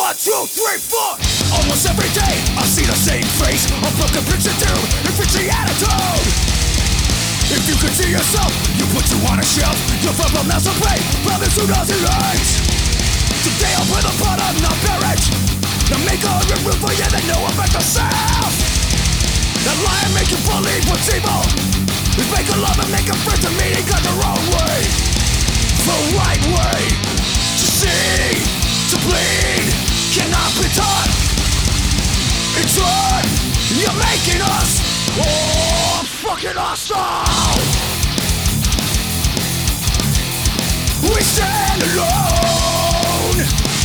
1, 2, 3, 4. Almost every day I see the same face, a broken picture too, a bitchy attitude. If you could see yourself, you put you on a shelf. You're from a mass of pain, brothers who doesn't hurt. Today I'll put the blood on the marriage. Now make a remove for you that know about yourself. That lie and make you believe what's evil. We make a love and make a friend to meet it got the wrong way. The right way to see, to bleed, cannot be taught. It's hard, you're making us all fucking hostile. We stand alone.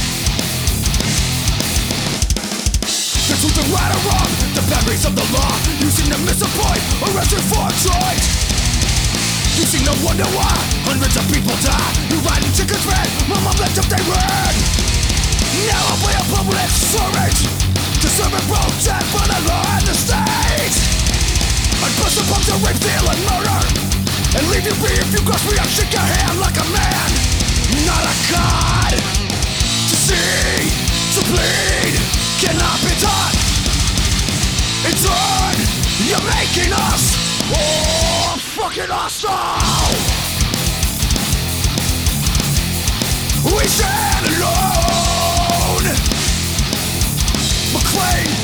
The truth of right or wrong, the boundaries of the law. You seem to miss a point, arrested for a choice. You seem to wonder why hundreds of people die. You ride in chicken's red, my mom left up they red. Now I'll play a public servant to serve and protect for the law and the state. I'd bust a bump to rape, steal and murder, and leave you be if you cross me. I'll shake your hand like a man, not a god. To see, to bleed, cannot be taught. It's hard, you're making us all fucking hostile. We stand alone. McLean.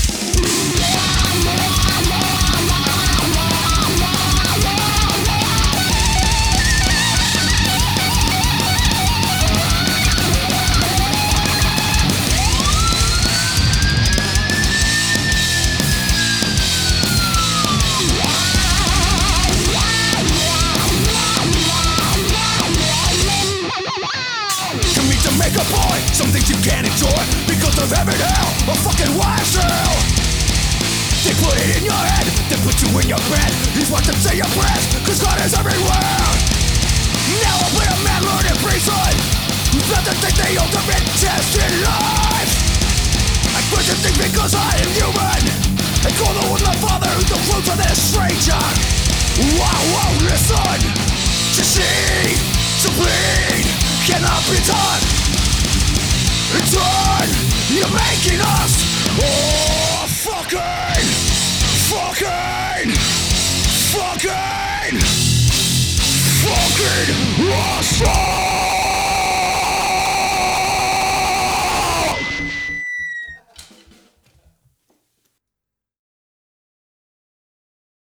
Make a point, some things you can't enjoy because of heaven, hell, or fucking wild hell. They put it in your head, they put you in your bed. He's what them say your prayers, cause God is everywhere. Now I'll play a man learning prison. Let them think they ultimate test in life. I question things because I am human. I call the one my father who's the roots of this stranger. Wow, wow, listen. To see, to bleed, cannot be done. It's hard, you're making us all fucking awesome.